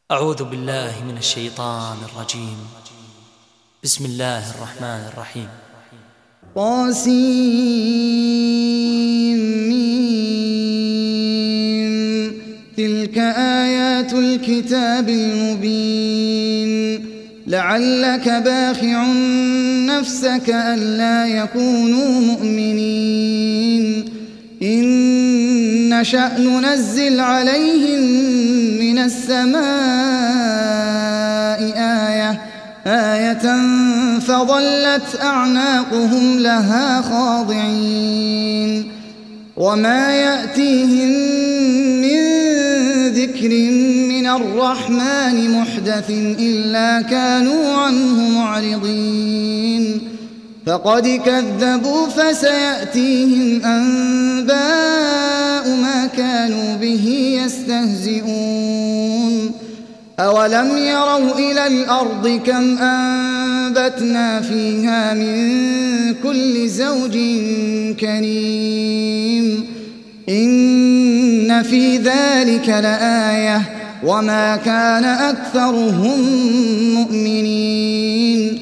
أعوذ بالله من الشيطان الرجيم. بسم الله الرحمن الرحيم. طاسيم. تلك آيات الكتاب المبين. لعلك باخع نفسك ألا يكونوا مؤمنين إن نشأ ننزل عليهم من السماء آية فظلت أعناقهم لها خاضعين وما يأتيهم من ذكر من الرحمن محدث إلا كانوا عنه معرضين فقد كذبوا فسيأتيهم أنباء ما كانوا به يستهزئون أولم يروا إلى الأرض كم أنبتنا فيها من كل زوج كريم إن في ذلك لآية وما كان أكثرهم مؤمنين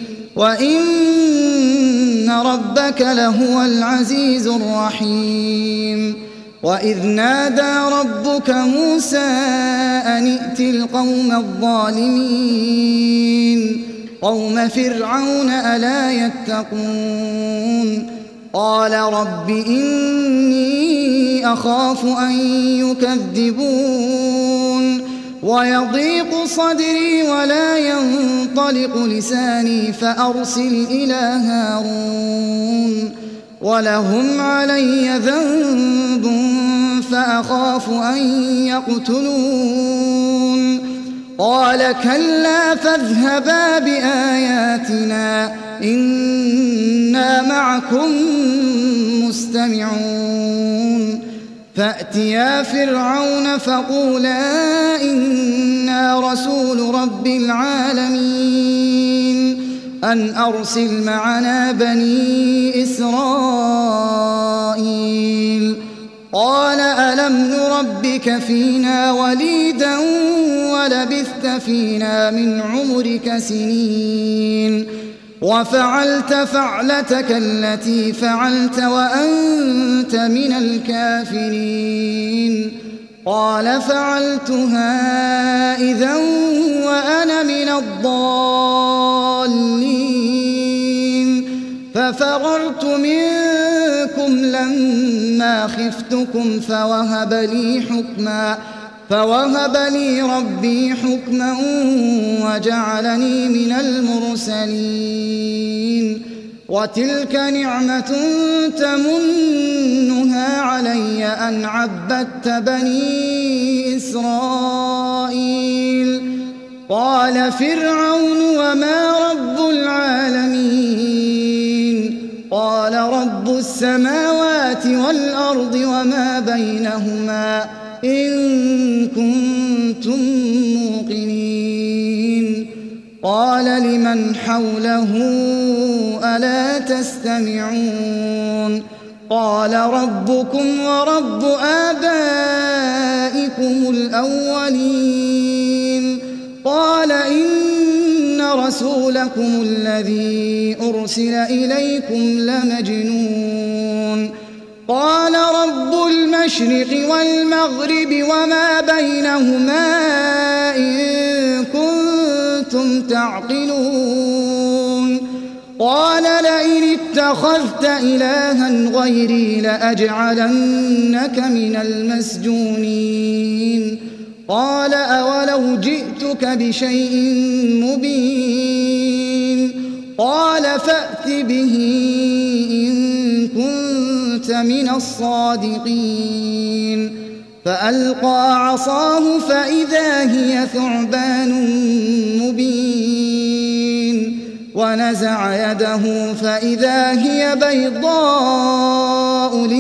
وإن ربك لهو العزيز الرحيم وإذ نادى ربك موسى أن ائت القوم الظالمين قوم فرعون ألا يتقون قال رب إني أخاف أن يكذبون ويضيق صدري ولا ينطلق لساني فأرسل إلى هارون ولهم علي ذنب فأخاف أن يقتلون قال كلا فاذهبا بآياتنا إنا معكم مستمعون فأتيا فرعون فقولا إنا رسول رب العالمين أن أرسل معنا بني إسرائيل قال ألم نربك فينا وليدا ولبثت فينا من عمرك سنين وفعلت فعلتك التي فعلت وأنت من الكافرين قال فعلتها إذا وأنا من الضالين ففررت منكم لما خفتكم فوهب لي ربي حكما وجعلني من المرسلين وتلك نعمة تمنها علي أن عبدت بني إسرائيل قال فرعون وما رب العالمين قال رب السماوات والأرض وما بينهما إن كنتم موقنين قال لمن حوله ألا تستمعون قال ربكم ورب آبائكم الأولين قال إن رسولكم الذي أرسل إليكم لمجنون قال رب المشرق والمغرب وما بينهما إن كنتم تعقلون قال لئن اتخذت إلها غيري لأجعلنك من المسجونين قال أولو جئتك بشيء مبين قال فأت به إن كنت من الصادقين فألقى عصاه فإذا هي ثعبان مبين ونزع يده فإذا هي بيضاء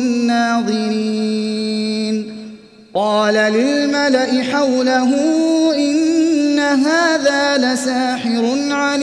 للناظرين قال للملأ حوله إن هذا لساحر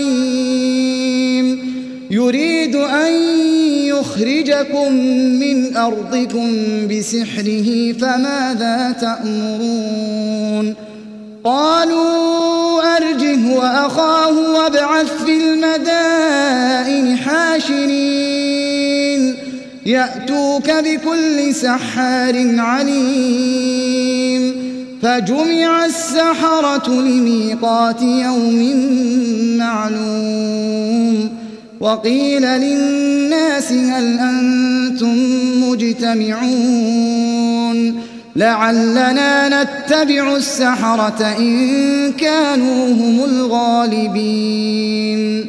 عليم يريد أن يخرجكم من أرضكم بسحره فماذا تأمرون قالوا أرجه وأخاه وابعث في المدائن حاشرين يأتوك بكل سحار عليم فجمع السحرة لميقات يوم معلوم وقيل للناس هل أنتم مجتمعون لعلنا نتبع السحرة إن كانوا هم الغالبين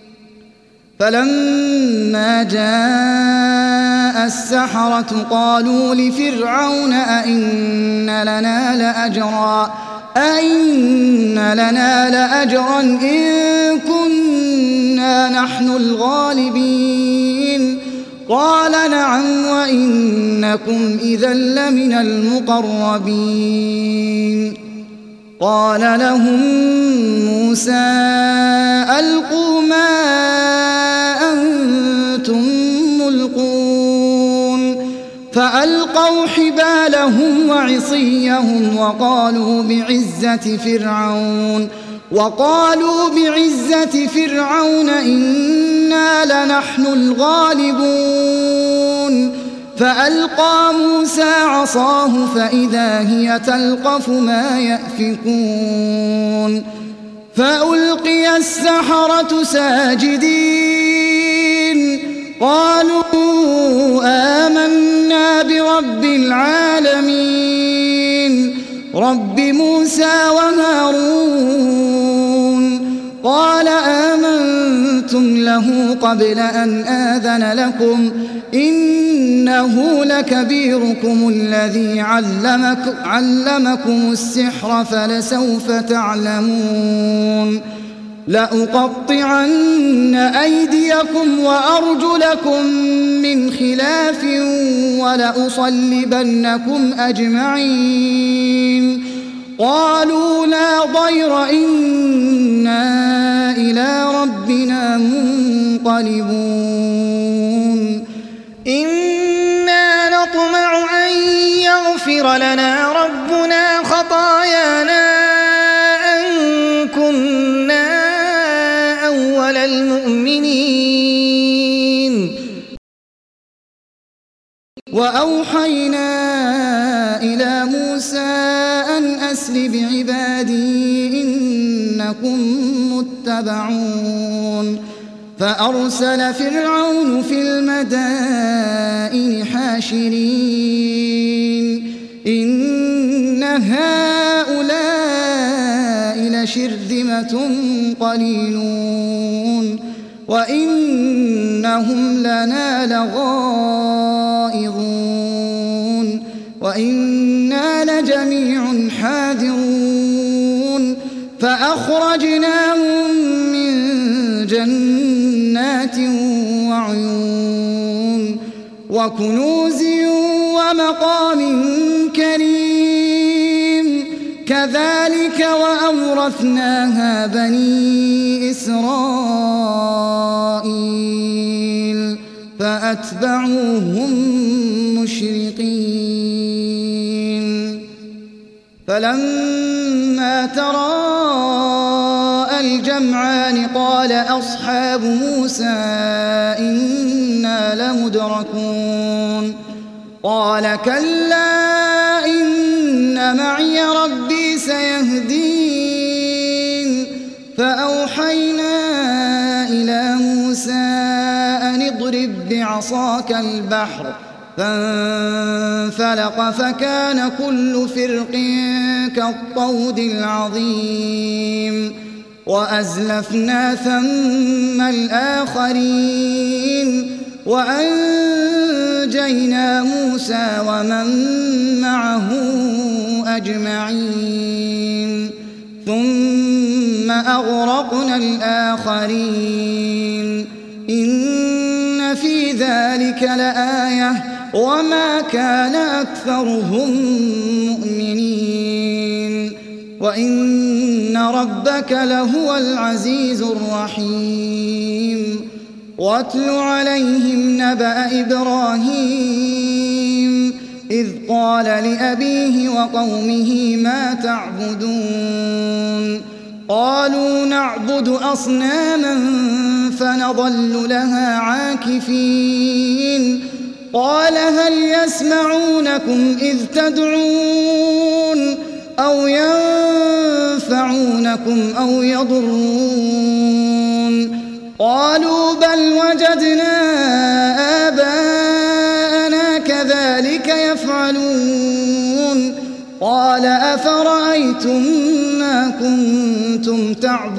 فلما جاء السحرة قالوا لفرعون أئن لنا لأجرا إن كنا نحن الغالبين قال نعم وإنكم إذا لمن المقربين قال لهم موسى ألقوا ما أنتم ملقون فألقوا حبالهم وعصيهم وقالوا بعزة فرعون إنا لنحن الغالبون فألقى موسى عصاه فإذا هي تلقف ما يأفكون فألقي السحرة ساجدين قالوا آمنا برب العالمين رب موسى وهارون قال آمنتم له قبل أن آذن لكم إنه لكبيركم الذي علمكم السحر فلسوف تعلمون لأقطعن أيديكم وأرجلكم من خلاف ولأصلبنكم أجمعين قالوا لا ضير إنا إلى ربنا منقلبون إنا نطمع أن يغفر لنا ربنا خطايانا أن كنا أول المؤمنين وأوحينا إلى موسى أن أسر بعبادي إنكم متبعون فأرسل فرعون في المدائن حاشرين إن هؤلاء لشرذمة قليلون وإنهم لنا لغائظون وإنا لجميع حاذرون فأخرجناهم من جنات وعيون وكنوز ومقام كريم كذلك وأورثناها بني إسرائيل فأتبعوهم مشرقين فلما تراءى الجمعان قال أصحاب موسى إنا لمدركون قال كلا إن معي ربي سيهدين فأوحينا إلى موسى أن اضرب بعصاك البحر فانفلق فكان كل فرق كالطود العظيم وأزلفنا ثم الآخرين وأنجينا موسى ومن معه أجمعين ثم أغرقنا الآخرين إن في ذلك لآية وما كان أكثرهم مؤمنين وإن ربك لهو العزيز الرحيم واتل عليهم نبأ إبراهيم إذ قال لأبيه وقومه ما تعبدون قالوا نعبد أصناما فنظل لها عاكفين قال هل يسمعونكم إذ تدعون أو ينفعونكم أو يضرون قالوا بل وجدنا آباءنا كذلك يفعلون قال أفرأيتم ما كنتم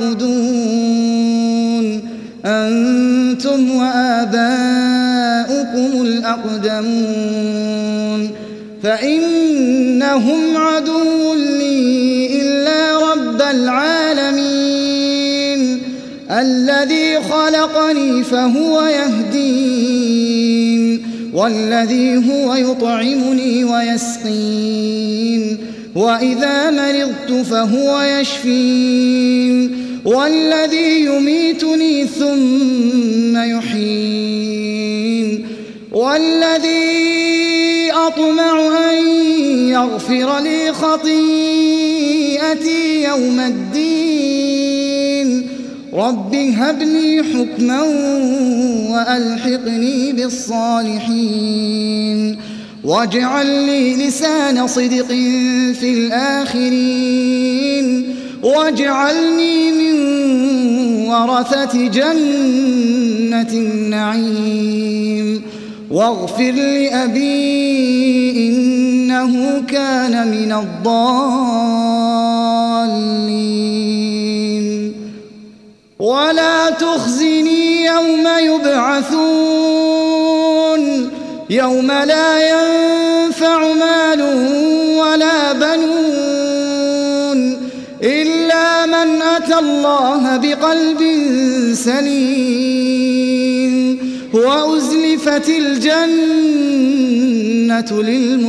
تعبدون أنتم وآباؤكم الأقدمون فإنهم عدو لي إلا رب العالمين الذي خلقني فهو يهدين والذي هو يطعمني ويسقين وإذا مرضت فهو يشفين والذي يميتني ثم يحيين والذي أطمع أن يغفر لي خطيئتي يوم الدين رب هب لي حكما وألحقني بالصالحين واجعل لي لسان صدق في الآخرين واجعلني من ورثة جنة النعيم واغفر لأبي إنه كان من الضالين ولا تخزني يوم يبعثون يوم لا ينفع مال ولا بنون إلا من أتى الله بقلب سليم وأزلفت الجنة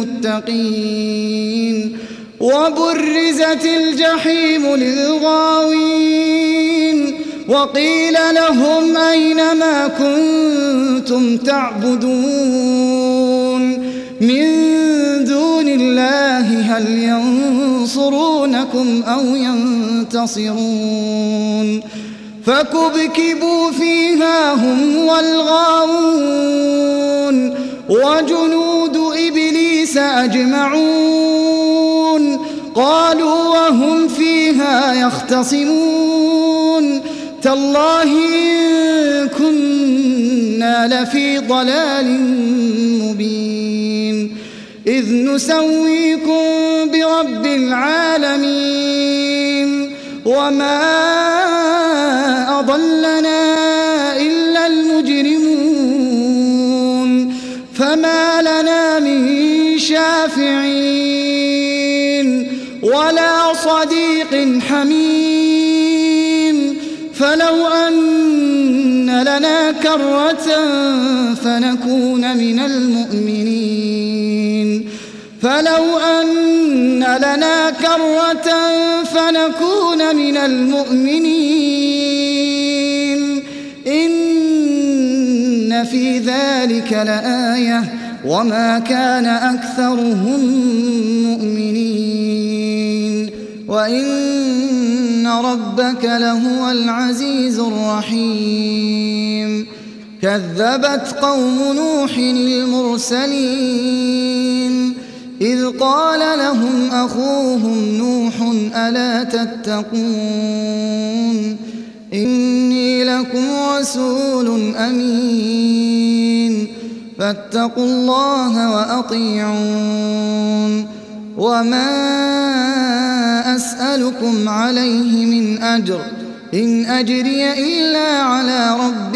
للمتقين وبرزت الجحيم للغاوين وقيل لهم أين ما كنتم تعبدون من دون الله هل ينصرونكم أو ينتصرون فكبكبوا فيها هم والغاوون وجنود إبليس أجمعون قالوا وهم فيها يختصمون تالله إن كنا لفي ضلال مبين إذ نسويكم برب العالمين وما أضلنا إلا المجرمون فما لنا من شافعين ولا صديق حميم فلو أن لنا كرة فنكون من المؤمنين إن في ذلك لآية وما كان أكثرهم مؤمنين وإن ربك لهو العزيز الرحيم كذبت قوم نوح المرسلين إذ قال لهم أخوهم نوح ألا تتقون إني لكم رسول أمين فاتقوا الله وأطيعون وما أسألكم عليه من أجر إن أجري إلا على رب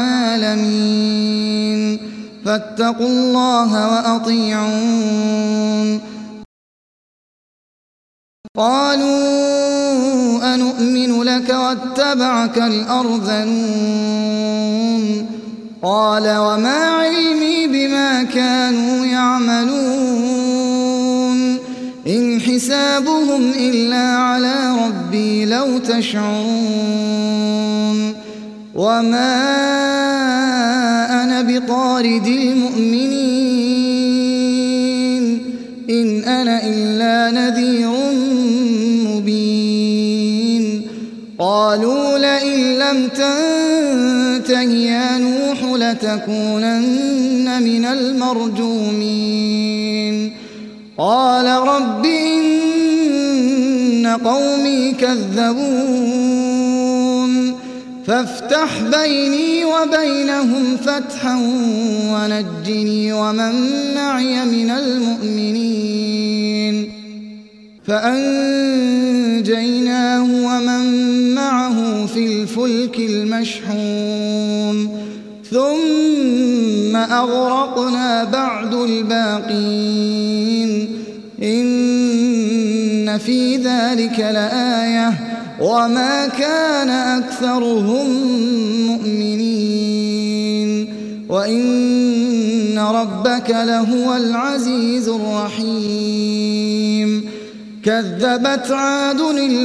العالمين فاتقوا الله وأطيعون قالوا أنؤمن لك واتبعك الأرذلون قال وما علمي بما كانوا يعملون إن حسابهم إلا على ربي لو تشعرون وما أنا بطارد المؤمنين قالوا لئن لم تنته يا نوح لتكونن من المرجومين قال رب إن قومي كذبون فافتح بيني وبينهم فتحا ونجني ومن معي من المؤمنين فأنجيناه ومن معه في الفلك المشحون ثم أغرقنا بعد الباقين إن في ذلك لآية وما كان أكثرهم مؤمنين وإن ربك لهو العزيز الرحيم كذبت عاد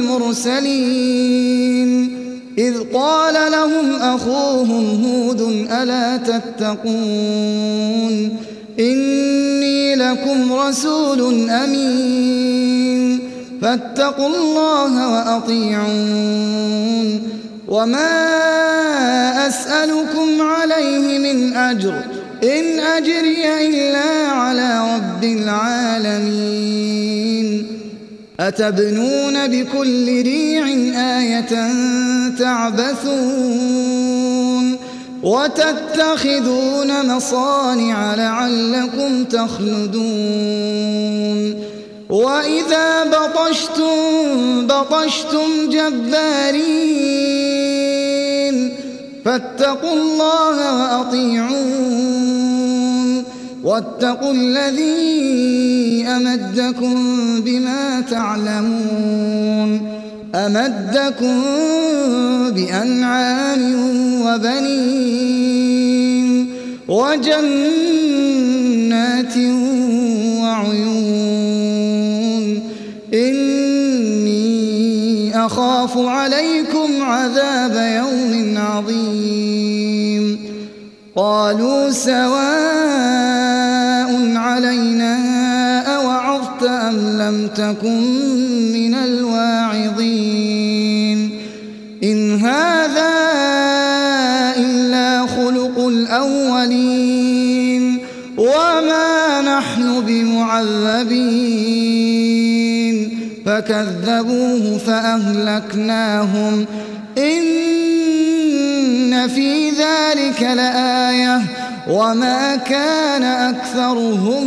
المرسلين إذ قال لهم أخوهم هود ألا تتقون إني لكم رسول أمين فاتقوا الله وأطيعون وما أسألكم عليه من أجر إن أجري إلا على رب العالمين أتبنون بكل ريع آية تعبثون وتتخذون مصانع لعلكم تخلدون وإذا بطشتم جبارين فاتقوا الله وأطيعون واتقوا الذي أمدكم بما تعلمون أمدكم بأنعام وبنين وجنات وعيون إني أخاف عليكم عذاب يوم عظيم قالوا سواء علينا أوعظت أم لم تكن من الواعظين إن هذا إلا خلق الأولين وما نحن بمعذبين فكذبوه فأهلكناهم إن في ذلك لآية وما كان أكثرهم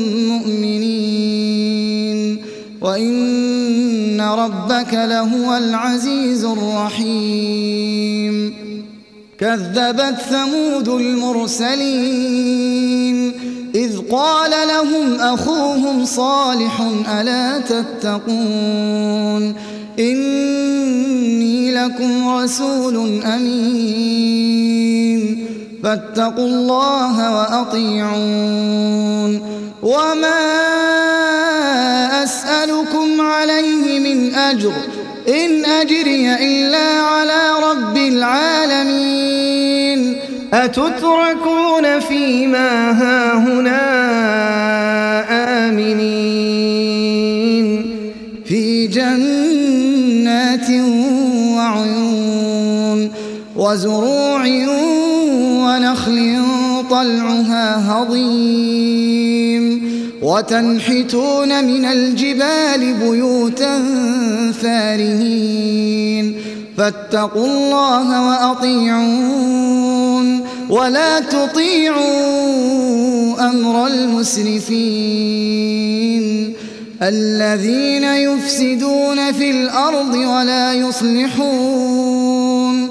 مؤمنين وإن ربك لهو العزيز الرحيم كذبت ثمود المرسلين إذ قال لهم أخوهم صالح ألا تتقون إني لكم رسول أمين فاتقوا الله وأطيعون وما أسألكم عليه من أجر إن أجري إلا على رب العالمين أتتركون فيما هاهنا آمنين في جنات وعيون وزروع ونخل طلعها هضيم وتنحتون من الجبال بيوتا فارهين فاتقوا الله وأطيعون ولا تطيعوا أمر المسرفين الذين يفسدون في الأرض ولا يصلحون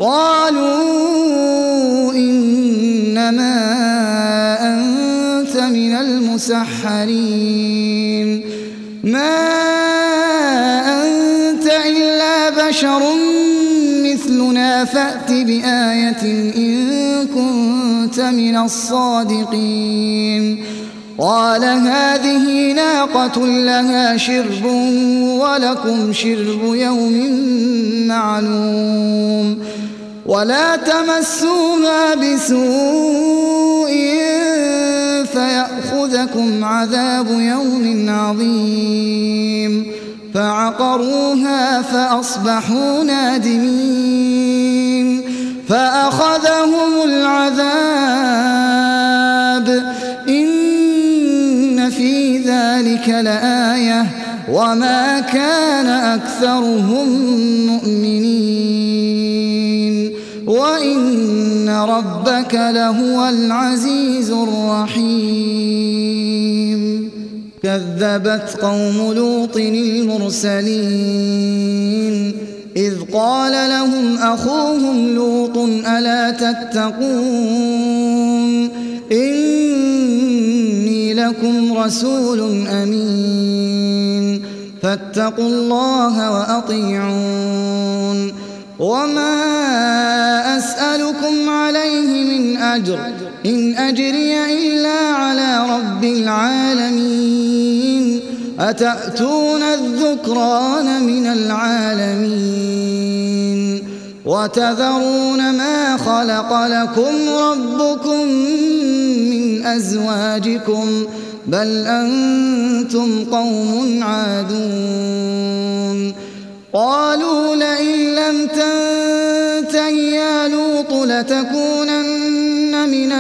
قالوا إنما أنت من المسحرين ما أنت إلا بشر مثلنا فأت بآية إن كنت من الصادقين قال هذه ناقة لها شرب ولكم شرب يوم معلوم ولا تمسوها بسوء فيأخذكم عذاب يوم عظيم فعقروها فأصبحوا نادمين فأخذهم العذاب إن في ذلك لآية وما كان أكثرهم مؤمنين وإن ربك لهو العزيز الرحيم كذبت قوم لوط المرسلين إذ قال لهم أخوهم لوط ألا تتقون إني لكم رسول أمين فاتقوا الله وأطيعون وما أسألكم عليه من أجر إن أجري إلا على رب العالمين أتأتون الذكران من العالمين وتذرون ما خلق لكم ربكم من أزواجكم بل أنتم قوم عادون قالوا لئن لم تنته يا لوط لتكونن من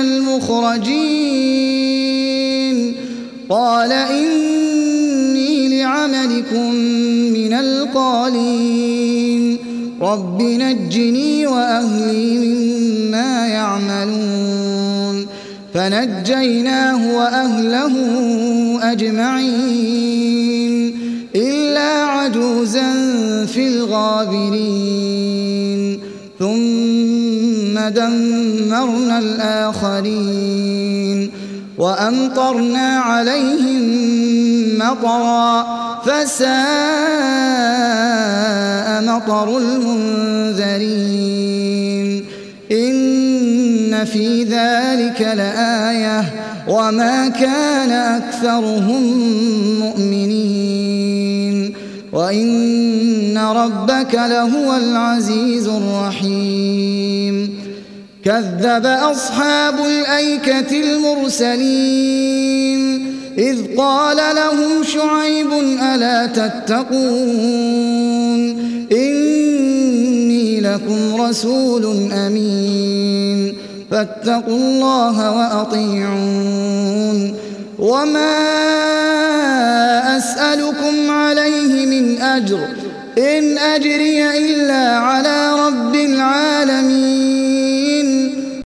المخرجين قال إني لعملكم من القالين رب نجني وأهلي مما يعملون فنجيناه وأهله أجمعين إلا عجوزا في الغابرين ثم دمرنا الآخرين وأمطرنا عليهم مطرا فساء مطر المنذرين إن في ذلك لآية وما كان أكثرهم مؤمنين وإن ربك لهو العزيز الرحيم كذب أصحاب الأيكة المرسلين إذ قال لهم شعيب ألا تتقون إني لكم رسول أمين فاتقوا الله وأطيعون وما أسألكم عليه من أجر إن أجري إلا على رب العالمين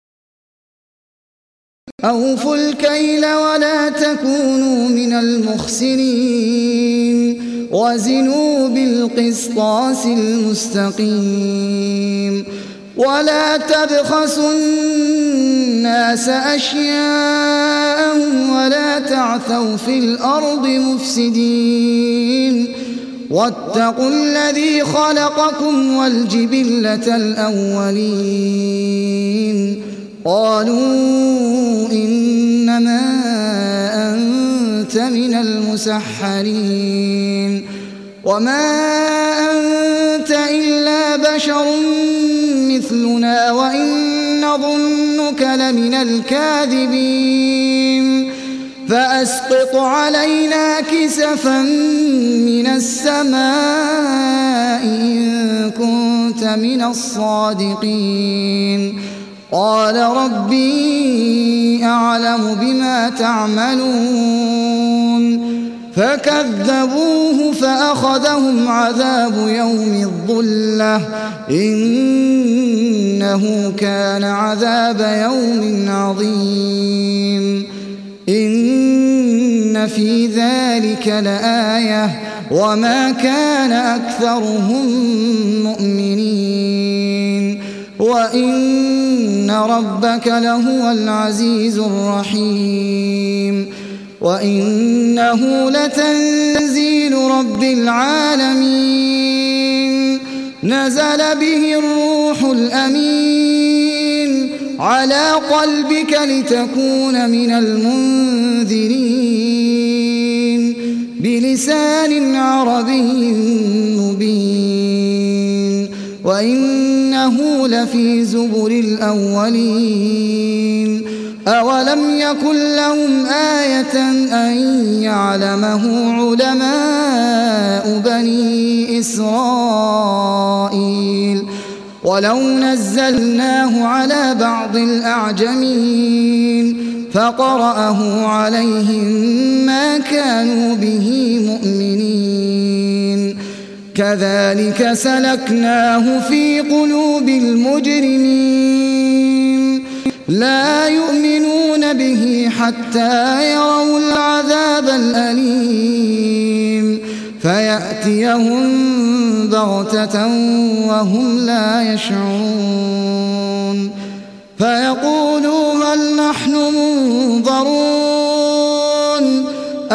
أوفوا الكيل ولا تكونوا من المخسرين وزنوا بالقسطاس المستقيم ولا تبخسوا الناس أشياءهم ولا تعثوا في الأرض مفسدين واتقوا الذي خلقكم والجبلة الأولين قالوا إنما أنت من المسحرين وما أنت إلا بشر مثلنا وإن نظنك لمن الكاذبين فأسقط علينا كسفا من السماء إن كنت من الصادقين قال ربي أعلم بما تعملون فكذبوه فأخذهم عذاب يوم الظلة إنه كان عذاب يوم عظيم إن في ذلك لآية وما كان أكثرهم مؤمنين وإن ربك لهو العزيز الرحيم وإنه لتنزيل رب العالمين نزل به الروح الأمين على قلبك لتكون من المنذرين بلسان عربي مبين وإنه لفي زبر الأولين أولم يكن لهم آية أن يعلمه علماء بني إسرائيل ولو نزلناه على بعض الأعجمين فقرأه عليهم ما كانوا به مؤمنين كذلك سلكناه في قلوب المجرمين لا يؤمنون به حتى يروا العذاب الأليم فيأتيهم بغتة وهم لا يشعرون فيقولوا هل نحن منظرون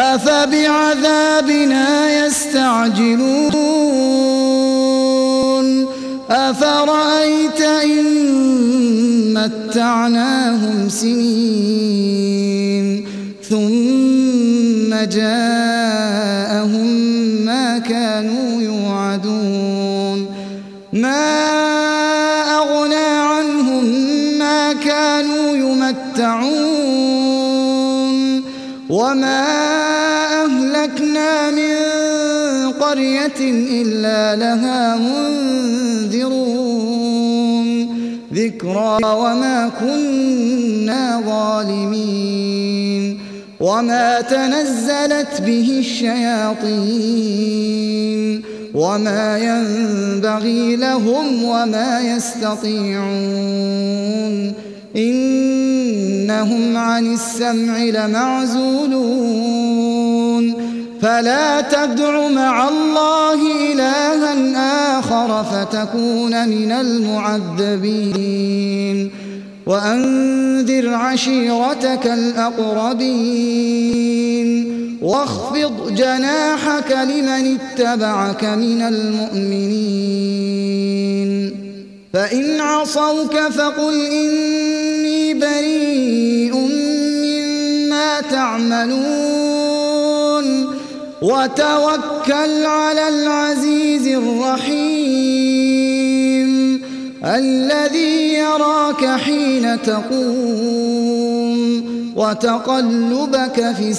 أفبعذابنا يستعجلون أفرأيت إن متعناهم سنين ثم جاءهم ما كانوا يوعدون ما أغنى عنهم ما كانوا يمتعون وما أهلكنا من قرية إلا لها منذرون ذكرى وما كنا ظالمين وما تنزلت به الشياطين وما ينبغي لهم وما يستطيعون إنهم عن السمع لمعزولون فلا تدع مع الله إلها آخر فتكون من المعذبين وأنذر عشيرتك الأقربين واخفض جناحك لمن اتبعك من المؤمنين فإن عصوك فقل إني بريء مما تعملون وتوكل على العزيز الرحيم الذي يراك حين تقوم وتقلبك في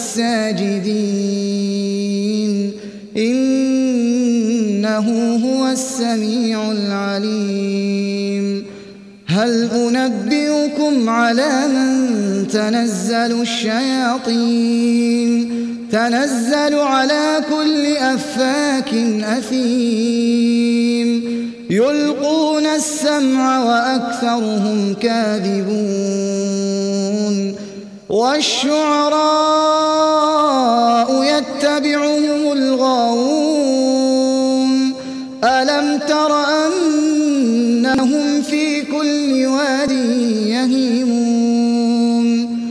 الساجدين إنه هو السميع العليم هل أنبئكم على من تنزل الشياطين تنزل على كل أفاك أثيم يلقون السمع وأكثرهم كاذبون والشعراء يتبعهم الغاوون ألم تر أنهم في كل واد يهيمون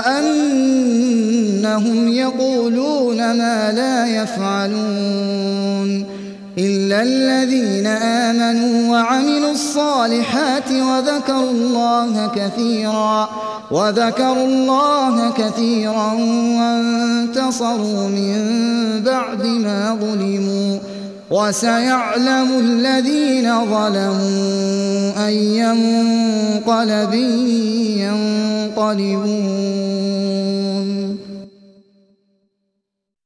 وأنهم يقولون ما لا يفعلون إلا الذين آمنوا وعملوا الصالحات وذكروا الله كثيرا وانتصروا من بعد ما ظلموا وسيعلم الذين ظلموا أي منقلب ينقلبون